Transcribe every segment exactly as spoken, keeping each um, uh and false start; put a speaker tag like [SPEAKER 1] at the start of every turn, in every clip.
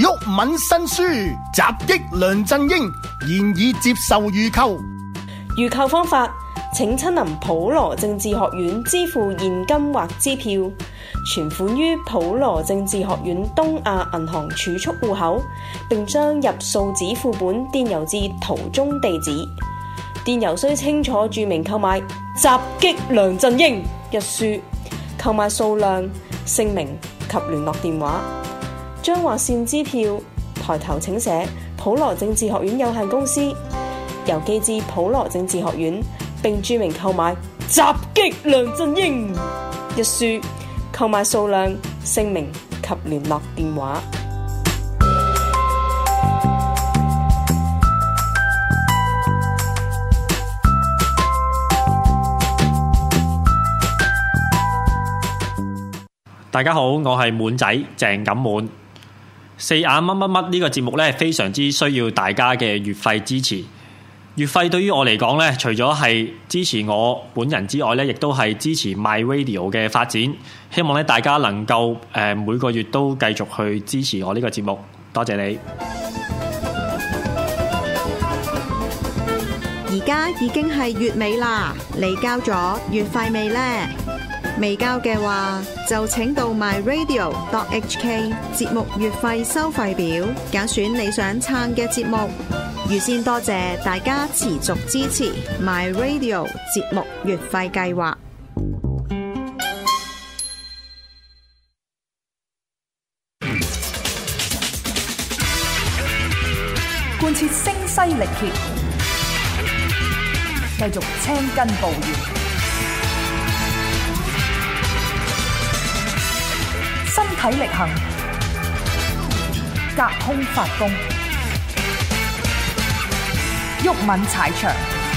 [SPEAKER 1] 毓民新書襲擊梁振英，現已接受預購。
[SPEAKER 2] 預購方法，請親臨普羅政治學院支付現金或支票，存款於普羅政治學院東亞銀行儲蓄戶口，並將入數紙副本電郵至圖中地址。電郵須清楚註明購買襲擊梁振英一書，購買數量、姓名及聯絡電話。將劃線支票抬頭請寫普羅政治學院有限公司，郵寄至普羅政治學院，並註明購買襲擊梁振英一書，購買數量、姓名及聯絡電話。
[SPEAKER 3] 大家好，我係滿仔鄭錦滿。四眼乜乜乜呢個節目呢，非常之需要大家嘅月費支持。月費對於我嚟講呢，除咗係支持我本人之外呢，亦都係支持 My Radio 嘅發展。希望咧大家能夠誒、呃、每個月都繼續去支持我呢個節目，多謝你。
[SPEAKER 4] 而家已經係月尾啦，你交咗月費未呢？未交嘅話，就請到 my radio dot h k 節目月費收費表，揀選你想撐嘅節目。預先多謝大家持續支持 my radio 節目月費計劃。
[SPEAKER 5] 貫徹聲嘶力竭，繼續青筋暴現，身體力行，隔空發功，毓民踩場。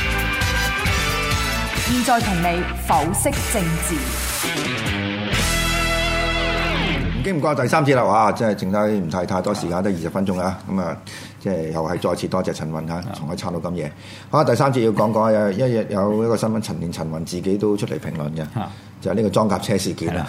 [SPEAKER 5] 現在同你剖析政治。
[SPEAKER 6] 唔經唔覺第三節啦，哇！即係剩低唔太太多時間，得二十分鐘啊。咁啊，即係又係再次多謝陳雲嚇，從我撐到咁夜。好，第三節要講講有一日有一個新聞，陳連陳雲自己都出嚟評論嘅，就係呢個裝甲車事件啦。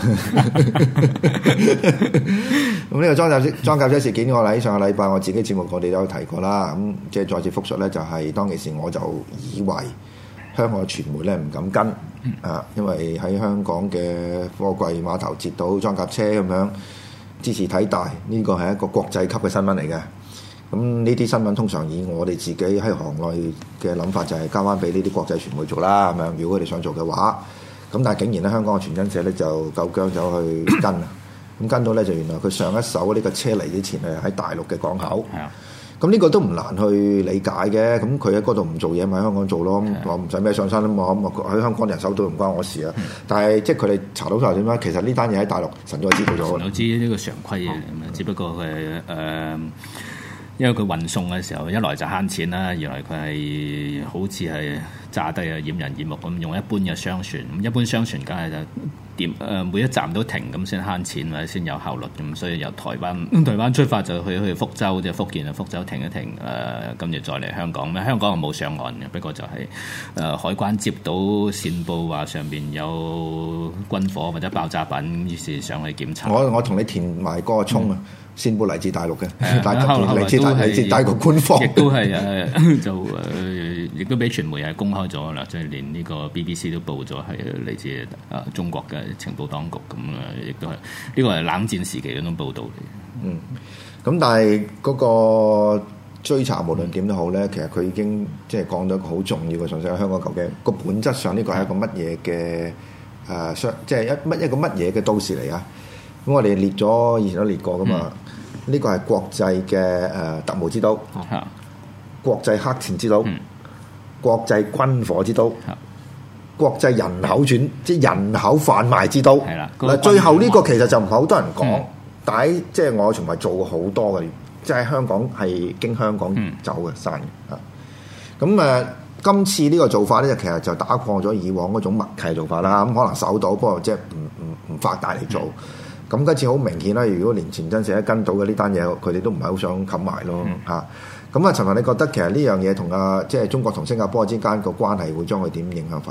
[SPEAKER 6] 咁呢個裝甲裝甲車事件，我喺上個禮拜我自己節目我哋都有提過啦。咁即係再次復述咧，就係當其時我就以為香港嘅傳媒咧唔敢跟啊，因為喺香港嘅貨櫃碼頭截到裝甲車咁樣，茲事體大，呢個係一個國際級嘅新聞嚟嘅。咁呢啲新聞通常以我哋自己喺行內嘅諗法就係交翻俾呢啲國際傳媒做啦，咁樣如果佢哋想做嘅話，咁但係竟然咧香港嘅傳真社咧就夠薑走去跟啊，咁跟到咧就原來佢上一手呢個車嚟之前係喺大陸嘅港口。係啊。咁呢個都唔難去理解嘅，咁佢喺嗰度唔做嘢，咪喺香港做咯。我唔使咩上山啊嘛，咁喺香港人手都唔關我事啊。嗯、但係即係佢哋查到晒點樣？其實呢單嘢喺大陸神早知道咗。我知呢個常規嘅，嗯、只不過佢誒、呃，因為佢運送嘅時候，一來就慳錢啦，二來佢係好似係炸低啊，掩人耳目咁，用一般嘅商船，咁一般商船梗係就點誒每一站都停咁先慳錢或者先有效率咁，所以由台灣台灣出發就去去福州，即係福建啊，福州停一停誒，跟、呃、住再嚟香港。咁香港係冇上岸嘅，不過就係、是、誒、呃、海關接到線報話上邊有軍火或者爆炸品，於是上去檢查。我我同你填埋嗰個衝啊！嗯線報嚟自大陸嘅，大嚟自嚟自大陸官方，亦都係誒就誒，亦都俾傳媒係公開咗啦，即係連呢個 B B C 都報咗係嚟自啊中國嘅情報當局咁啊，亦都係呢個係冷戰時期嗰種報導嚟。嗯，咁但係嗰個追查無論點都好咧，其實佢已經即係講到一個好重要嘅信息喺香港究竟個本質上呢個係一個乜嘢嘅誒商，即係一乜一個乜嘢嘅都市嚟啊？咁我哋列咗以前都列過噶嘛。嗯呢個係國際嘅誒、呃、特務之都，嗯、國際黑錢之都，嗯、國際軍火之都，嗯、國際人口轉即係人口販賣之都。係啦，嗱最後呢個其實就唔係好多人講，嗯、但係即係我從來做過好多嘅，即係香港係經香港走嘅生意啊。咁誒、呃，今次呢個做法咧，就其實就打破咗以往嗰種默契做法啦。咁、嗯、可能守到，不過即係唔唔唔發大嚟做。嗯咁今次好明顯啦！如果連前真社一跟到嘅呢單嘢，佢哋都唔係好想冚埋咯嚇。咁啊，陳雲，你覺得其實呢樣嘢同啊，即係中國同新加坡之間個關係會將佢點影響法？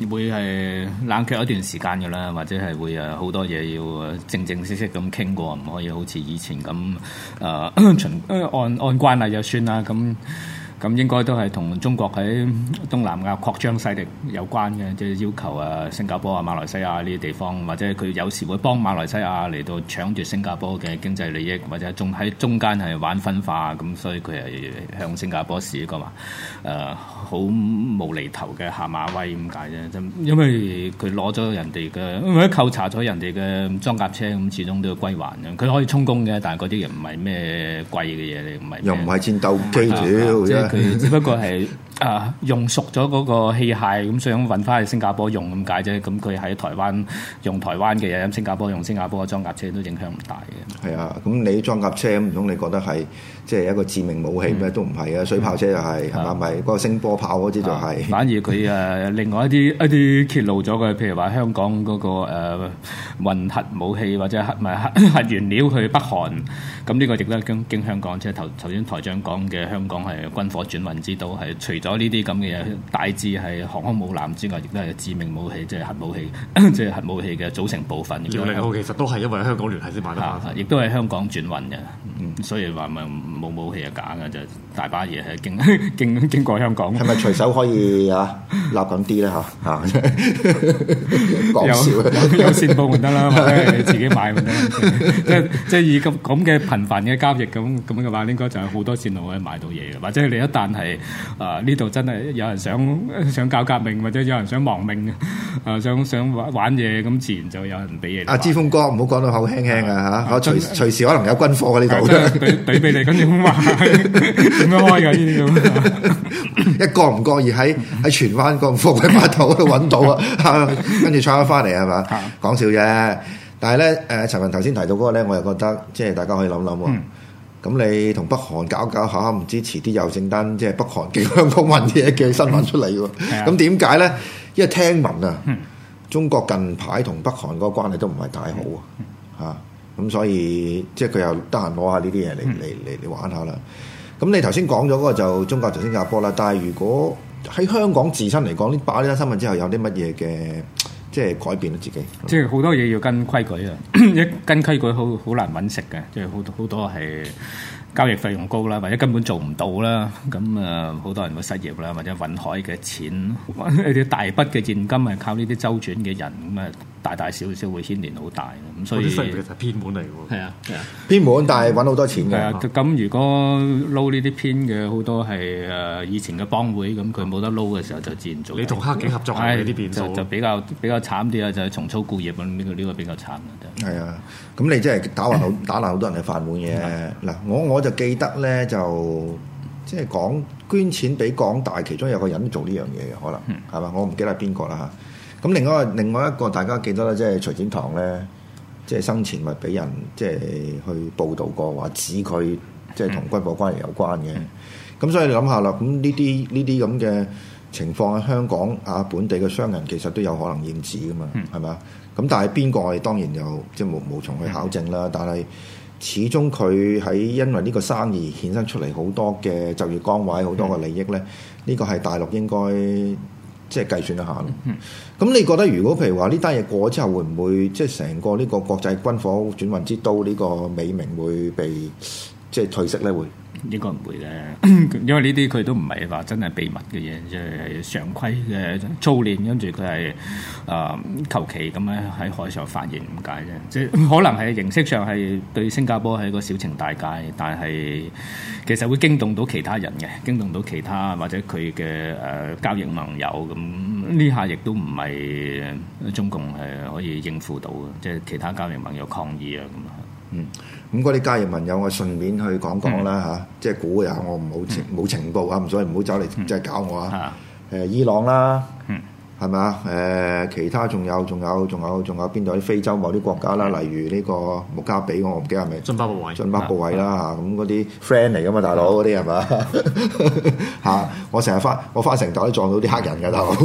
[SPEAKER 7] 會係冷卻一段時間㗎啦，或者係會誒好多嘢要正正式式咁傾過，唔可以好似以前咁誒循按按慣例就算啦咁。咁應該都係同中國喺東南亞擴張勢力有關嘅，即係要求啊新加坡啊、馬來西亞呢啲地方，或者佢有時會幫馬來西亞嚟到搶住新加坡嘅經濟利益，或者仲喺中間係玩分化，咁所以佢係向新加坡試一個話誒好無厘頭嘅下馬威咁解啫，因為佢攞咗人哋嘅，因為扣查咗人哋嘅裝甲車，咁始終都要歸還嘅。佢可以充公嘅，但係嗰啲又唔係咩貴嘅嘢嚟，唔係
[SPEAKER 6] 又唔係戰鬥機主要。
[SPEAKER 7] 佢只不過係啊用熟咗嗰個器械，咁想運翻去新加坡用咁解啫。咁佢喺台灣用台灣嘅嘢，咁新加坡用新加坡嘅裝甲車都影響唔大嘅。
[SPEAKER 6] 係啊，咁你裝甲車唔通你覺得係即係一個致命武器咩？嗯、都唔係啊，水炮車又係係咪？嗰個聲波炮嗰啲就係、是。反而佢誒另外一啲一啲揭露咗嘅，譬如話香港嗰、那個誒、呃、運核武器或者核唔係核核原料去北韓，咁呢個亦都經經香港，即係頭頭先台長講嘅香港係軍火轉運之都，係除咗呢啲咁嘅嘢，大致係航空母艦之外，亦都係致命武器，即係核武器，即係核武器嘅組成部分。
[SPEAKER 3] 遼寧號其實都係因為香港聯繫先買得翻，
[SPEAKER 7] 亦都係香港轉運嘅，嗯、所以話咪冇武器係假嘅，就大把嘢係經經經過香港。
[SPEAKER 6] 係咪隨手可以啊立咁啲咧嚇嚇？講笑
[SPEAKER 7] 有有線報咪得啦，或者你自己買咪得。即係即係以咁咁嘅頻繁嘅交易咁咁嘅話，應該就係好多線路可以買到嘢嘅，或者你一旦係啊呢度真係有人想想搞革命，或者有人想亡命啊、呃，想想玩嘢，咁自然就有人俾嘢。阿
[SPEAKER 6] 之鋒哥唔好講到口輕輕啊嚇，我隨隨時可能有軍火喺呢度，
[SPEAKER 7] 懟懟俾你，跟住咁話點樣開㗎呢啲咁？
[SPEAKER 6] 一個唔覺意喺喺荃灣個貨櫃碼頭嗰度揾到啊，跟住搶咗翻嚟係嘛？講笑啫。但係咧誒，陳文頭先提到嗰個咧，我又覺得即係大家可以諗諗喎。嗯咁你同北韓搞搞下，唔知遲啲又整單即係北韓經香港運嘢嘅新聞出嚟喎。咁點解咧？因為聽聞啊，嗯、中國近排同北韓嗰個關係都唔係太好啊。嚇、嗯，咁、啊、所以即係佢又得閒攞下呢啲嘢嚟嚟嚟嚟玩下啦。咁你頭先講咗嗰個就中國就新加坡啦。但係如果喺香港自身嚟講，呢把呢單新聞之後有啲乜嘢嘅即係改變咗自己？即係
[SPEAKER 7] 好多嘢要跟規矩啊！一跟規矩好好難揾食嘅，即係好多好多係交易費用高啦，或者根本做唔到啦。咁啊，好多人會失業啦，或者運海嘅錢一啲大筆嘅現金係靠呢啲周轉嘅人咁啊，大大小小會牽連好大。咁所以
[SPEAKER 3] 啲失業其實係偏門嚟喎。係啊，係啊，
[SPEAKER 6] 偏門，但係揾好多錢嘅。
[SPEAKER 7] 係啊，咁如果撈呢啲偏嘅好多係誒以前嘅幫會，咁佢冇得撈嘅時候就自然做。
[SPEAKER 3] 你同黑警合作係呢啲變數，
[SPEAKER 7] 就就比較比較慘啲啊！就係重操故業咁，呢個呢個比較慘啊！
[SPEAKER 6] 係啊，咁你真係打爛好打爛好多人嘅飯碗嘅。嗱，我我就記得咧，就即係講捐錢俾港大，其中有個人做呢樣嘢嘅，可能係嘛、嗯？我唔記得係邊個啦嚇。咁另外另外一個大家記得咧，即係徐展堂咧，即係生前咪俾人即係去報導過，話指佢即係同軍火關係有關嘅。咁、嗯、所以你諗下啦，咁呢啲呢啲咁嘅情況喺香港啊，本地嘅商人其實都有可能驗指噶嘛，係咪啊？咁但係邊個我哋當然又即係無無從去考證啦。但係始終佢喺因為呢個生意衍生出嚟好多嘅就業崗位，好多嘅利益咧，呢、呢個係大陸應該即係計算一下咯。咁你覺得如果譬如話呢單嘢過咗之後，會唔會即係成個呢個國際軍火轉運之都呢個美名會被即係褪色咧？會？
[SPEAKER 7] 應該唔會嘅，因為呢啲佢都唔係話真係秘密嘅嘢，即係常規嘅操練，跟住佢係誒求其咁樣喺海上發現咁解啫。即係可能係形式上係對新加坡係一個小情大戒，但係其實會驚動到其他人嘅，驚動到其他或者佢嘅誒交易盟友咁。呢下亦都唔係中共係可以應付到嘅，即係其他交易盟友抗議啊咁啊。
[SPEAKER 6] 嗯，咁嗰啲交易盟友我順便去講講啦嚇，即係估下我唔冇情冇情報啊，唔所以唔好走嚟即係搞我啊。誒，伊朗啦，係咪啊？誒，其他仲有仲有仲有仲有邊度啲非洲某啲國家啦，例如呢個穆加比，我唔記得係咪？津巴布韋，津巴布韋啦嚇，咁嗰啲 friend 嚟噶嘛，大佬嗰啲係嘛嚇？我成日翻我翻成代都撞到啲黑人㗎，大佬。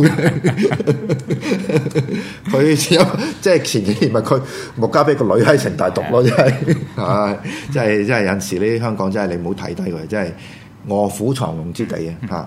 [SPEAKER 6] 佢即係前幾年咪佢穆加比個女喺城大讀咯，真係係真係真係有陣時呢香港真係你唔好睇低佢，真係臥虎藏龍之地啊嚇！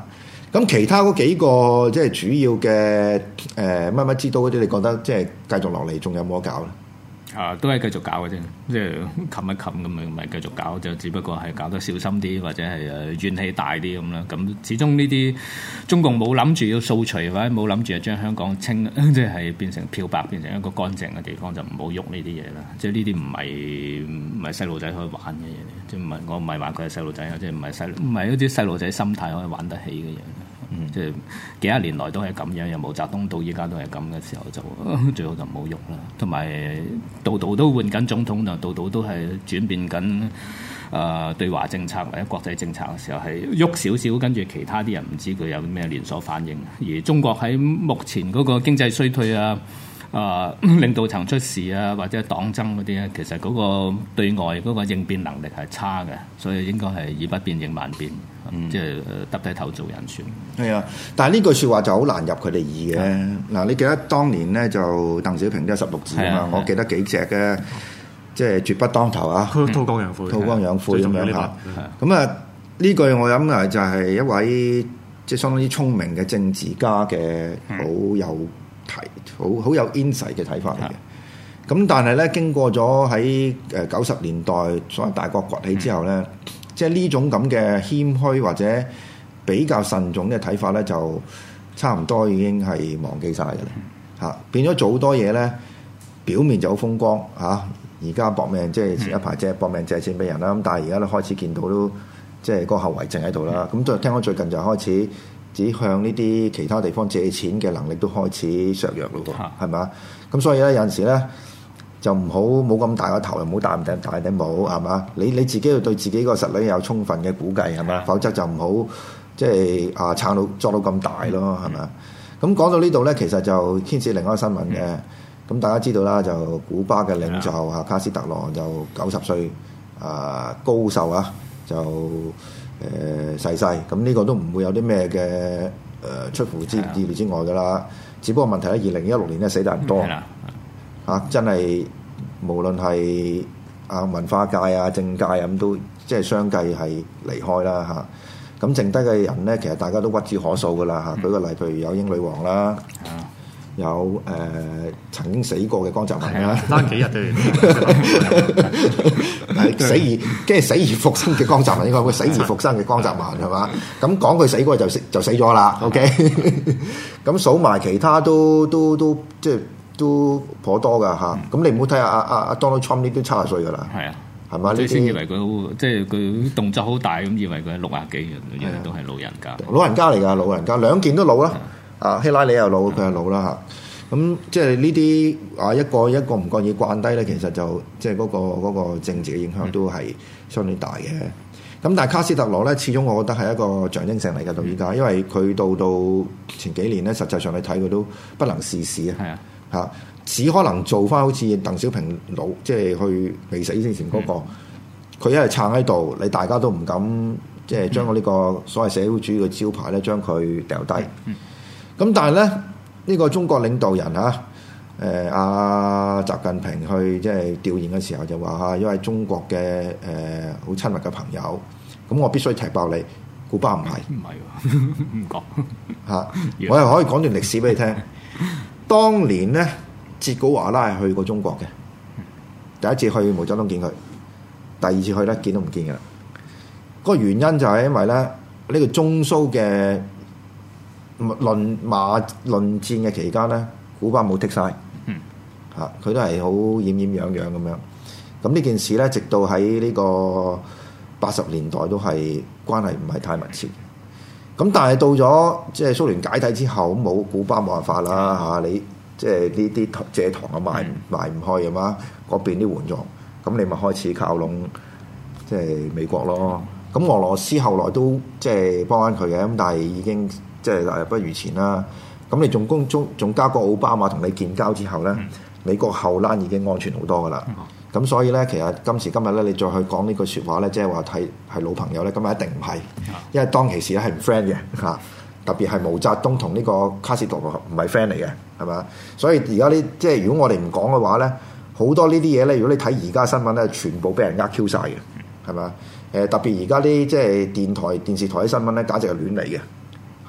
[SPEAKER 6] 咁其他嗰幾個即係主要嘅誒乜乜之都嗰啲，你覺得即係繼續落嚟仲有冇得搞咧？
[SPEAKER 7] 啊，都係繼續搞嘅啫，即係冚一冚咁樣，咪繼續搞，就只不過係搞得小心啲，或者係誒怨氣大啲咁啦。咁始終呢啲中共冇諗住要掃除，或者冇諗住將香港清，即係變成漂白，變成一個乾淨嘅地方，就唔好喐呢啲嘢啦。即係呢啲唔係唔係細路仔可以玩嘅嘢，即係唔係我唔係話佢係細路仔，即係唔係細唔係一啲細路仔心態可以玩得起嘅嘢。嗯，即係幾廿年來都係咁樣，由毛澤東到依家都係咁嘅時候就，就最好就唔好喐啦。同埋度度都換緊總統，就度度都係轉變緊誒、呃、對華政策或者國際政策嘅時候係喐少少，跟住其他啲人唔知佢有咩連鎖反應。而中國喺目前嗰個經濟衰退啊，啊、呃、領導層出事啊，或者黨爭嗰啲咧，其實嗰個對外嗰個應變能力係差嘅，所以應該係以不變應萬變。嗯、即係耷低頭做人算。係
[SPEAKER 6] 啊，但係呢句説話就好難入佢哋耳嘅。嗱、啊，你記得當年咧就鄧小平都有十六字啊嘛，我記得幾隻嘅，即係絕不當頭啊，韜光養晦，韜光養晦咁樣嚇。咁啊，呢句我諗啊就係一位即係相當之聰明嘅政治家嘅好有提、好好有 insight 嘅睇法嚟嘅。咁但係咧，經過咗喺誒九十年代所謂大國崛起之後咧。嗯即係呢種咁嘅謙虛或者比較慎重嘅睇法咧，就差唔多已經係忘記晒嘅啦嚇，變咗做好多嘢咧，表面就好風光嚇，而家搏命即係前一排即係搏命借錢俾人啦，咁但係而家都開始見到都即係個後遺症喺度啦。咁就聽講最近就開始只向呢啲其他地方借錢嘅能力都開始削弱咯喎，係咪？咁所以咧有陣時咧。就唔好冇咁大個頭，又唔好戴咁頂大頂帽，係嘛？你你自己要對自己個實力有充分嘅估計，係嘛？否則就唔好即係啊撐到作到咁大咯，係嘛？咁講到呢度咧，其實就牽涉另外一個新聞嘅。咁、嗯、大家知道啦，就古巴嘅領袖啊卡斯特羅就九十歲啊高壽啊，就誒逝世。咁、呃、呢個都唔會有啲咩嘅誒出乎之意料之外㗎啦。只不過問題喺二零一六年咧死得人多。啊！真係無論係啊文化界啊政界啊咁都即係相繼係離開啦嚇。咁、啊、剩低嘅人咧，其實大家都屈指可數噶啦嚇。舉個例，譬如有英女王啦，啊、有誒、呃、曾經死過嘅江澤民啦，
[SPEAKER 3] 爭幾日都
[SPEAKER 6] 係死而即係死而復生嘅江澤民，應該會死而復生嘅江澤民係嘛？咁講佢死過就死就死咗啦。OK，咁數埋其他都都都即係。都頗多噶嚇，咁、嗯、你唔好睇下阿阿阿 Donald Trump 呢啲七十歲噶啦，係啊，係嘛？你先以為佢好，即係佢動作好大咁，以為佢係六廿幾嘅，原來都係老人家。老人家嚟㗎，老人家兩件都老啦。啊，希拉里又老，佢又老啦嚇。咁即係呢啲啊一個一個唔覺意慣低咧，其實就即係嗰個嗰個政治嘅影響都係相當大嘅。咁但係卡斯特羅咧，始終我覺得係一個象徵性嚟嘅到依家，因為佢到到前幾年咧，實際上你睇佢都不能事事啊。係啊。嚇，只可能做翻好似鄧小平老，即係去未死之前嗰、那個，佢一係撐喺度，你大家都唔敢，即係將我呢個所謂社會主義嘅招牌咧，將佢掉低。咁、嗯、但係咧，呢、這個中國領導人嚇，誒阿習近平去即係弔唁嘅時候就話嚇，因為中國嘅誒好親密嘅朋友，咁我必須踢爆你，古巴唔係，唔係唔講嚇，我又可以講段歷史俾你聽。當年咧，捷古華拉係去過中國嘅，第一次去毛澤東見佢，第二次去咧見都唔見嘅啦。嗰個原因就係因為咧，呢、這個中蘇嘅論馬論戰嘅期間咧，古巴冇剔晒，嚇佢都係好奄奄養養咁樣。咁呢件事咧，直到喺呢個八十年代都係關係唔係太密切。咁但係到咗即係蘇聯解體之後，冇古巴冇辦法啦嚇、啊，你即係呢啲蔗糖啊賣賣唔開啊嘛，嗰邊啲援助，咁你咪開始靠攏即係美國咯。咁俄羅斯後來都即係幫緊佢嘅，咁但係已經即係大不如前啦。咁你仲公中仲加個奧巴馬同你建交之後咧，嗯、美國後欄已經安全好多噶啦。咁、嗯、所以咧，其實今時今日咧，你再去講呢句説話咧，即係話睇係老朋友咧，咁啊一定唔係，因為當其時咧係唔 friend 嘅嚇，特別係毛澤東同呢個卡斯特羅唔係 friend 嚟嘅，係嘛？所以而家呢，即係如果我哋唔講嘅話咧，好多呢啲嘢咧，如果你睇而家新聞咧，全部俾人呃 Q 晒嘅，係嘛？誒特別而家啲即係電台、電視台啲新聞咧，簡直係亂嚟嘅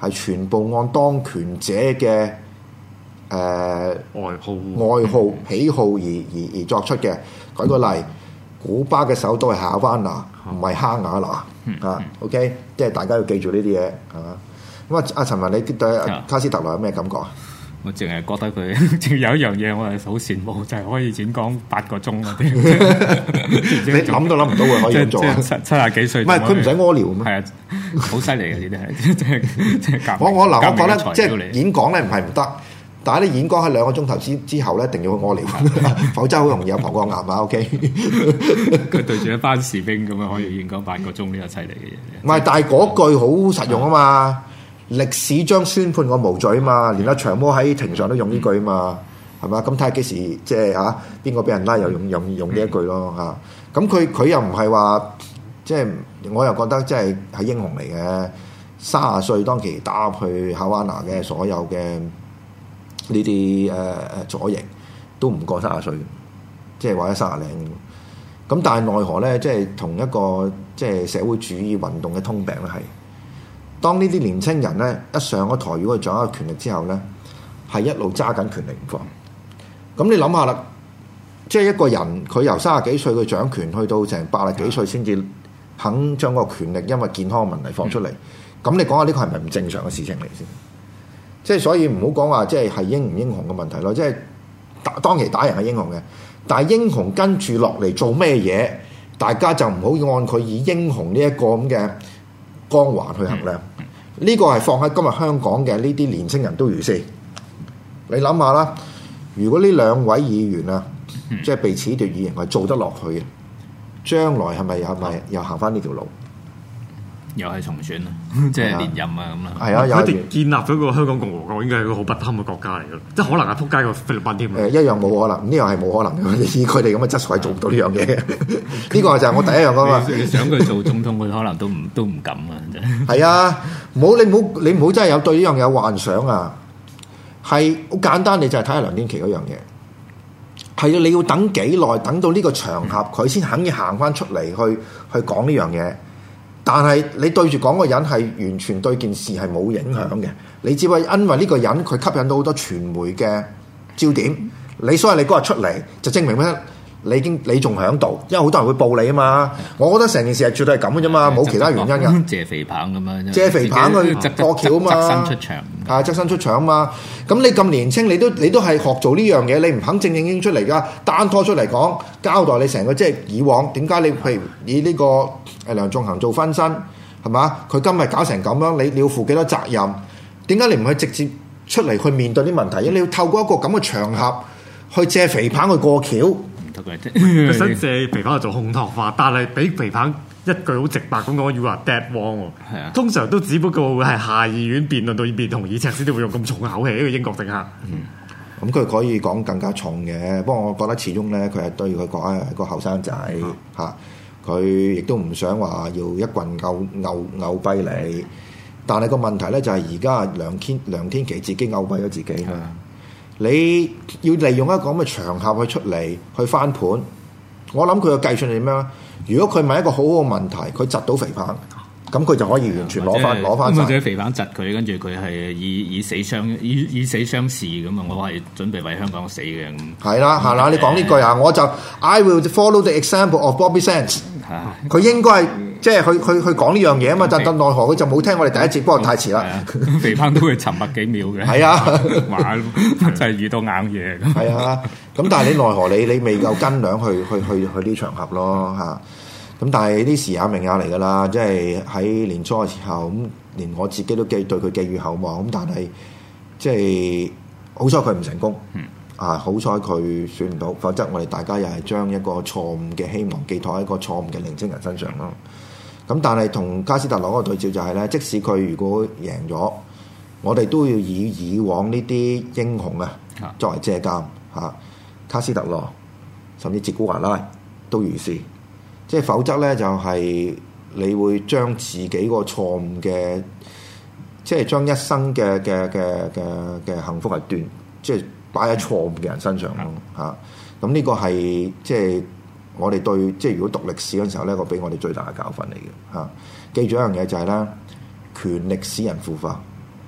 [SPEAKER 6] 係全部按當權者嘅誒、呃、
[SPEAKER 3] 愛好、
[SPEAKER 6] 愛好、喜好而而而作出嘅。舉個例，古巴嘅首都係夏灣拿，唔係哈瓦那、嗯、啊。OK，即係大家要記住呢啲嘢係嘛。咁啊，阿陳文，你對卡斯特羅有咩感覺啊？
[SPEAKER 7] 我淨係覺得佢，仲有一樣嘢我係好羨慕，就係、是、可以演講八個鐘嗰啲。你
[SPEAKER 6] 諗都諗唔到喎，可以咁做啊！
[SPEAKER 7] 七七廿幾歲，
[SPEAKER 6] 唔係佢唔使屙尿咩？
[SPEAKER 7] 係啊，好犀利嘅呢啲係，即係即係
[SPEAKER 6] 我我嗱，我覺得即係演講咧唔係唔得，但係咧演講喺兩個鐘頭之之後咧，一定要去屙尿，否則好容易有膀胱癌啊。OK，
[SPEAKER 7] 佢對住一班士兵咁樣可以演講八個鐘呢個犀利嘅嘢。
[SPEAKER 6] 唔係，但係嗰句好實用啊嘛。歷史將宣判我無罪啊嘛，連阿長毛喺庭上都用呢句啊嘛，係嘛？咁睇下幾時即係嚇邊個俾人拉又用用用呢一句咯嚇。咁佢佢又唔係話即係我又覺得即係係英雄嚟嘅。三十歲當期打入去夏灣拿嘅所有嘅呢啲誒誒左翼都唔過三十歲，即係或者三十零。咁但係奈何咧，即係同一個即係社會主義運動嘅通病咧係。當呢啲年青人咧一上咗台，如果佢掌握權力之後咧，係一路揸緊權力唔放。咁你諗下啦，即係一個人佢由三十幾歲佢掌權，去到成八十幾歲先至肯將個權力因為健康嘅問題放出嚟。咁、嗯、你講下呢個係咪唔正常嘅事情嚟先？即係所以唔好講話即係係英唔英雄嘅問題咯。即係打當其打人係英雄嘅，但係英雄跟住落嚟做咩嘢，大家就唔好按佢以英雄呢一個咁嘅光環去衡量。呢個係放喺今日香港嘅呢啲年青人都如是。你諗下啦，如果呢兩位議員啊，嗯、即係被褫奪議員係做得落去嘅，將來係咪係咪又行翻呢條路？
[SPEAKER 7] 又係重選啊，即係連任啊咁啦。
[SPEAKER 6] 係啊，
[SPEAKER 3] 佢哋建立咗個香港共和國，應該係一個好不堪嘅國家嚟嘅，即係可能係撲街過菲律賓添。誒、呃，一
[SPEAKER 6] 樣冇可能，呢樣係冇可能嘅。以佢哋咁嘅質素係做唔到呢樣嘢嘅。呢個就係我第一樣講嘛。
[SPEAKER 7] 你想佢做總統，佢可能都唔都唔敢啊！真係。
[SPEAKER 6] 係啊，唔好你唔好你唔好真係有對呢樣有幻想啊！係好簡單，你就係睇下梁天琦嗰樣嘢。係啊，你要等幾耐？等到呢個場合，佢先肯要行翻出嚟去去講呢樣嘢。但係你對住講個人係完全對件事係冇影響嘅，你只係因為呢個人佢吸引到好多傳媒嘅焦點，你所以你嗰日出嚟就證明咩？你已經你仲喺度，因為好多人會報你啊嘛。我覺得成件事係絕對係咁嘅啫嘛，冇其他原因㗎。
[SPEAKER 7] 借肥棒咁樣，
[SPEAKER 6] 借肥棒去過橋啊嘛，
[SPEAKER 7] 側身出場
[SPEAKER 6] 係側身出場啊嘛。咁你咁年青，你都你都係學做呢樣嘢，你唔肯正正經出嚟㗎，單拖出嚟講交代你成個即係以往點解你譬如以呢個誒梁頌恆做分身係嘛？佢今日搞成咁樣，你你要負幾多責任？點解你唔去直接出嚟去面對啲問題？你要透過一個咁嘅場合去借肥棒去過橋。
[SPEAKER 3] 佢想借肥棒去做烘托化，但係俾肥棒一句好直白咁講，要話 dead wrong 喎。係啊，通常都只不過會係下議院辯論到變同議尺先至會用咁重嘅口氣。呢個英國政客，
[SPEAKER 6] 咁佢、嗯、可以講更加重嘅。不過我覺得始終咧，佢係對佢講係個後生仔嚇，佢亦都唔想話要一棍牛牛牛跛你。但係個問題咧就係而家梁天梁天琦自己牛跛咗自己嘛。你要利用一個咁嘅場合去出嚟去翻盤，我諗佢嘅計算係點樣？如果佢問一個好好嘅問題，佢窒到肥棒，咁佢就可以完全攞翻攞翻。
[SPEAKER 7] 或者肥棒窒佢，跟住佢係以以死相以以死相示咁啊！我係準備為香港死嘅咁。係
[SPEAKER 6] 啦，係啦，你講呢句啊，我就 I will follow the example of Bobby Sands。佢應該係即係去去去講呢樣嘢啊嘛，但但奈何佢就冇聽我哋第一節，不過太遲啦。
[SPEAKER 7] 肥棒都會沉默幾秒嘅。係
[SPEAKER 6] 啊，
[SPEAKER 7] 話就係遇到硬嘢。
[SPEAKER 6] 係啊，咁但係你奈何你你未夠斤兩去去去去呢場合咯嚇。咁但係啲時也命也嚟㗎啦，即係喺年初嘅時候，咁連我自己都寄對佢寄予厚望。咁但係即係好彩佢唔成功。嗯啊！好彩佢選唔到，否則我哋大家又係將一個錯誤嘅希望寄託喺一個錯誤嘅年青人身上咯。咁但係同卡斯特羅嗰個對照就係、是、咧，即使佢如果贏咗，我哋都要以以往呢啲英雄啊作為借鑑嚇。卡斯特羅甚至捷古華拉都如是，即係否則咧就係、是、你會將自己個錯誤嘅，即係將一生嘅嘅嘅嘅嘅幸福係斷，即係。擺喺錯誤嘅人身上咯嚇，咁呢、嗯啊、個係即係我哋對即係如果讀歷史嗰陣時候咧，個俾我哋最大嘅教訓嚟嘅嚇。記住一樣嘢就係、是、咧，權力使人腐化，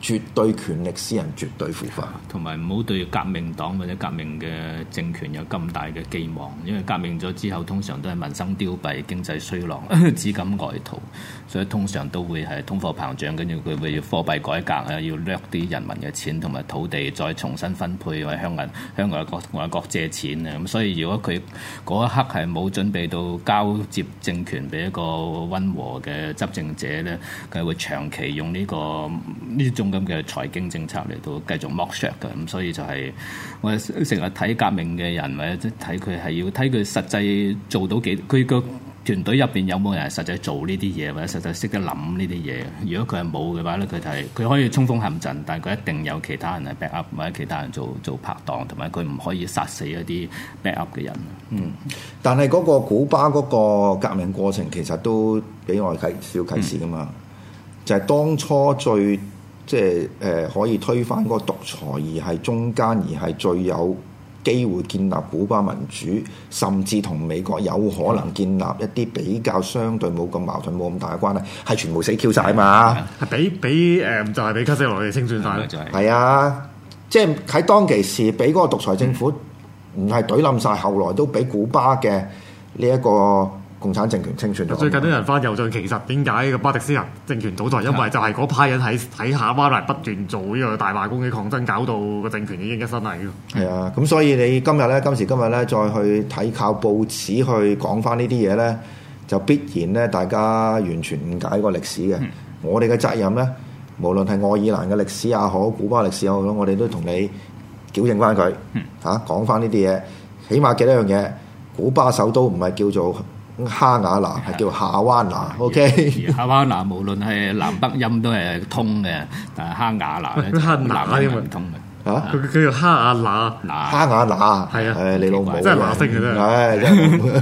[SPEAKER 6] 絕對權力使人絕對腐化，
[SPEAKER 7] 同埋唔好對革命黨或者革命嘅政權有咁大嘅寄望，因為革命咗之後通常都係民生凋敝、經濟衰落、資金外逃，所以通常都會係通貨膨脹，跟住佢會要貨幣改革啊，要掠啲人民嘅錢同埋土地再重新分配，或者向人向外國外國借錢啊。咁所以如果佢嗰一刻係冇準備到交接政權俾一個溫和嘅執政者咧，佢會長期用呢、呢個呢種咁嘅財經政策嚟到繼續剝削嘅。咁所以就係我哋成日睇革命嘅人，或者睇佢係要睇佢實際做到幾，佢個團隊入邊有冇人實際做呢啲嘢，或者實際識得諗呢啲嘢。如果佢係冇嘅話咧，佢就係佢可以衝鋒陷陣，但係佢一定有其他人係 back up 或者其他人做做拍檔，同埋佢唔可以殺死一啲 back up 嘅人。
[SPEAKER 6] 嗯，但係嗰個古巴嗰個革命過程其實都俾我哋少啟示噶嘛，嗯、就係當初最即係誒可以推翻嗰個獨裁，而係中間而係最有機會建立古巴民主，甚至同美國有可能建立一啲比較相對冇咁矛盾、冇咁大嘅關係，係全部死 Q 晒啊嘛！
[SPEAKER 8] 係俾俾誒就係俾卡西羅嘅清算晒，
[SPEAKER 7] 就係
[SPEAKER 6] 係啊！即係喺當其時俾嗰個獨裁政府唔係懟冧晒，後來都俾古巴嘅呢一個共產政權清算咗。
[SPEAKER 8] 最近啲人翻又再其實點解個巴迪斯人政權倒台？因為就係嗰批人喺喺夏灣嚟不斷做呢個大罷工嘅抗爭，搞到個政權已經一身蟻咯。係
[SPEAKER 6] 啊，咁所以你今日咧，今時今日咧，再去睇靠報紙去講翻呢啲嘢咧，就必然咧，大家完全誤解個歷史嘅。嗯、我哋嘅責任咧，無論係愛爾蘭嘅歷史也好，古巴歷史也好，我哋都同你矯正翻佢嚇，講翻呢啲嘢。起碼記得一樣嘢，古巴首都唔係叫做哈瓦那，係叫夏灣拿 ，OK。夏灣拿無論係南北音都係通嘅，但係哈瓦那咧，
[SPEAKER 8] 哈拿因為唔通嘅。嚇，佢佢叫哈瓦那，
[SPEAKER 6] 哈瓦那係啊，誒你老母
[SPEAKER 8] 真係麻星嘅真係。
[SPEAKER 6] 係真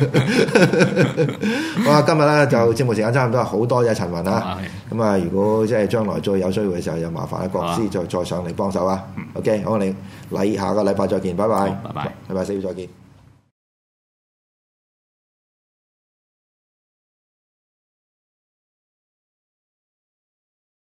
[SPEAKER 6] 係。哇！今日咧就節目時間差唔多，好多謝陳雲啊。咁啊，如果即係將來再有需要嘅時候，又麻煩阿國師再再上嚟幫手啊。OK，好，我哋禮下個禮拜再見，拜拜，
[SPEAKER 7] 拜拜，
[SPEAKER 6] 禮拜四再見。